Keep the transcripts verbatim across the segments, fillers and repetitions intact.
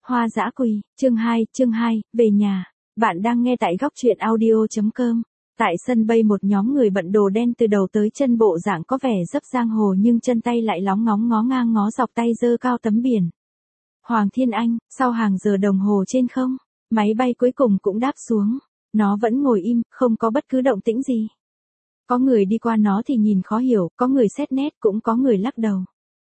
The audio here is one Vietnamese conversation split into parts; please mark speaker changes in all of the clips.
Speaker 1: Hoa dã quỳ, chương hai, chương hai, về nhà. Bạn đang nghe tại góc truyện audio.com. Tại sân bay một nhóm người bận đồ đen từ đầu tới chân bộ dạng có vẻ dấp giang hồ nhưng chân tay lại lóng ngóng ngó ngang ngó dọc tay giơ cao tấm biển. Hoàng Thiên Anh, sau hàng giờ đồng hồ trên không, máy bay cuối cùng cũng đáp xuống. Nó vẫn ngồi im, không có bất cứ động tĩnh gì. Có người đi qua nó thì nhìn khó hiểu, có người xét nét cũng có người lắc đầu.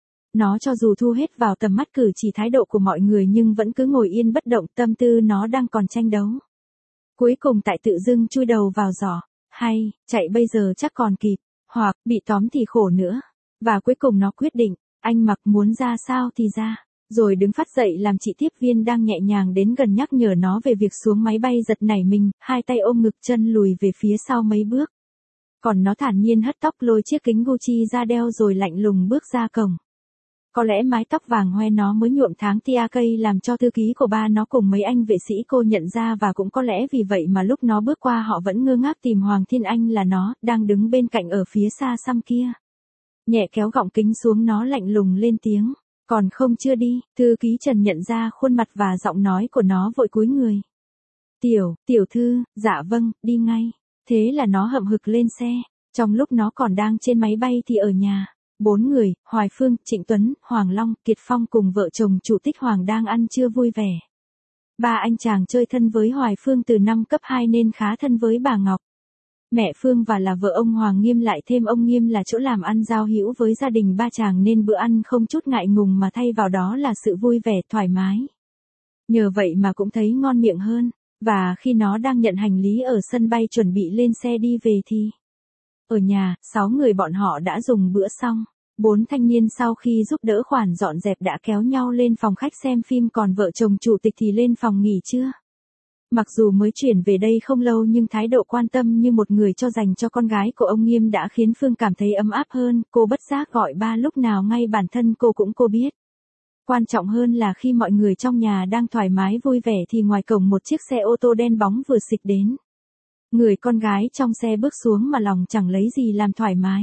Speaker 1: Nó cho dù thu hết vào tầm mắt cử chỉ thái độ của mọi người nhưng vẫn cứ ngồi yên bất động, tâm tư nó đang còn tranh đấu. Cuối cùng tại tự dưng chui đầu vào giỏ, hay, chạy bây giờ chắc còn kịp, hoặc, bị tóm thì khổ nữa. Và cuối cùng nó quyết định, anh mặc muốn ra sao thì ra, rồi đứng phát dậy làm chị tiếp viên đang nhẹ nhàng đến gần nhắc nhở nó về việc xuống máy bay giật nảy mình, hai tay ôm ngực chân lùi về phía sau mấy bước. Còn nó thản nhiên hất tóc lôi chiếc kính Gucci ra đeo rồi lạnh lùng bước ra cổng. Có lẽ mái tóc vàng hoe nó mới nhuộm tháng tia cây làm cho thư ký của ba nó cùng mấy anh vệ sĩ cô nhận ra, và cũng có lẽ vì vậy mà lúc nó bước qua họ vẫn ngơ ngác tìm Hoàng Thiên Anh là nó, đang đứng bên cạnh ở phía xa xăm kia. Nhẹ kéo gọng kính xuống nó lạnh lùng lên tiếng, còn không chưa đi, thư ký Trần nhận ra khuôn mặt và giọng nói của nó vội cúi người. Tiểu, tiểu thư, dạ vâng, đi ngay. Thế là nó hậm hực lên xe, trong lúc nó còn đang trên máy bay thì ở nhà. Bốn người, Hoài Phương, Trịnh Tuấn, Hoàng Long, Kiệt Phong cùng vợ chồng chủ tịch Hoàng đang ăn trưa vui vẻ. Ba anh chàng chơi thân với Hoài Phương từ năm cấp hai nên khá thân với bà Ngọc. Mẹ Phương và là vợ ông Hoàng Nghiêm, lại thêm ông Nghiêm là chỗ làm ăn giao hữu với gia đình ba chàng nên bữa ăn không chút ngại ngùng mà thay vào đó là sự vui vẻ thoải mái. Nhờ vậy mà cũng thấy ngon miệng hơn, và khi nó đang nhận hành lý ở sân bay chuẩn bị lên xe đi về thì... Ở nhà, sáu người bọn họ đã dùng bữa xong. Bốn thanh niên sau khi giúp đỡ khoản dọn dẹp đã kéo nhau lên phòng khách xem phim, còn vợ chồng chủ tịch thì lên phòng nghỉ trưa. Mặc dù mới chuyển về đây không lâu nhưng thái độ quan tâm như một người cho dành cho con gái của ông Nghiêm đã khiến Phương cảm thấy ấm áp hơn. Cô bất giác gọi ba lúc nào ngay bản thân cô cũng cô biết. Quan trọng hơn là khi mọi người trong nhà đang thoải mái vui vẻ thì ngoài cổng một chiếc xe ô tô đen bóng vừa xịch đến. Người con gái trong xe bước xuống mà lòng chẳng lấy gì làm thoải mái.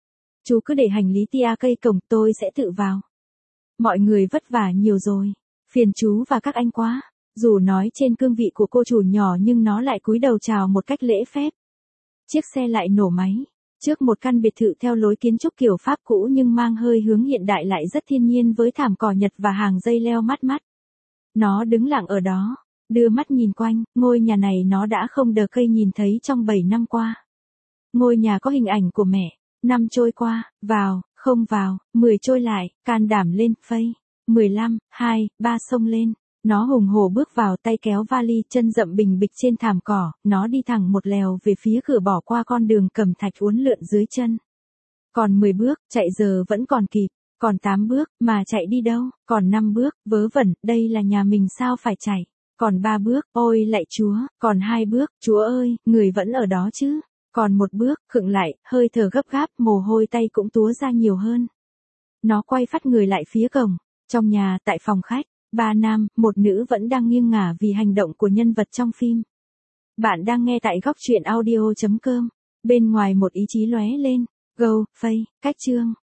Speaker 1: Chú cứ để hành lý tia cây cổng, tôi sẽ tự vào. Mọi người vất vả nhiều rồi, phiền chú và các anh quá. Dù nói trên cương vị của cô chủ nhỏ nhưng nó lại cúi đầu chào một cách lễ phép. Chiếc xe lại nổ máy. Trước một căn biệt thự theo lối kiến trúc kiểu Pháp cũ nhưng mang hơi hướng hiện đại lại rất thiên nhiên với thảm cỏ Nhật và hàng dây leo mát mắt. Nó đứng lặng ở đó, đưa mắt nhìn quanh. Ngôi nhà này nó đã không đờ cây nhìn thấy trong bảy năm qua. Ngôi nhà có hình ảnh của mẹ. Năm trôi qua, vào, không vào, mười trôi lại, can đảm lên, phây. mười lăm, hai, ba xông lên. Nó hùng hổ bước vào, tay kéo vali, chân dậm bình bịch trên thảm cỏ. Nó đi thẳng một lèo về phía cửa, bỏ qua con đường cẩm thạch uốn lượn dưới chân. Còn mười bước, chạy giờ vẫn còn kịp. Còn tám bước, mà chạy đi đâu? Còn năm bước, vớ vẩn, đây là nhà mình sao phải chạy? Còn ba bước, ôi lạy Chúa. Còn hai bước, Chúa ơi, người vẫn ở đó chứ? Còn một bước, khựng lại, hơi thở gấp gáp, mồ hôi tay cũng túa ra nhiều hơn. Nó quay phắt người lại phía cổng. Trong nhà, tại phòng khách, ba nam, một nữ vẫn đang nghiêng ngả vì hành động của nhân vật trong phim. Bạn đang nghe tại góc truyện audio.com. Bên ngoài một ý chí lóe lên. Go, phây, cách chương.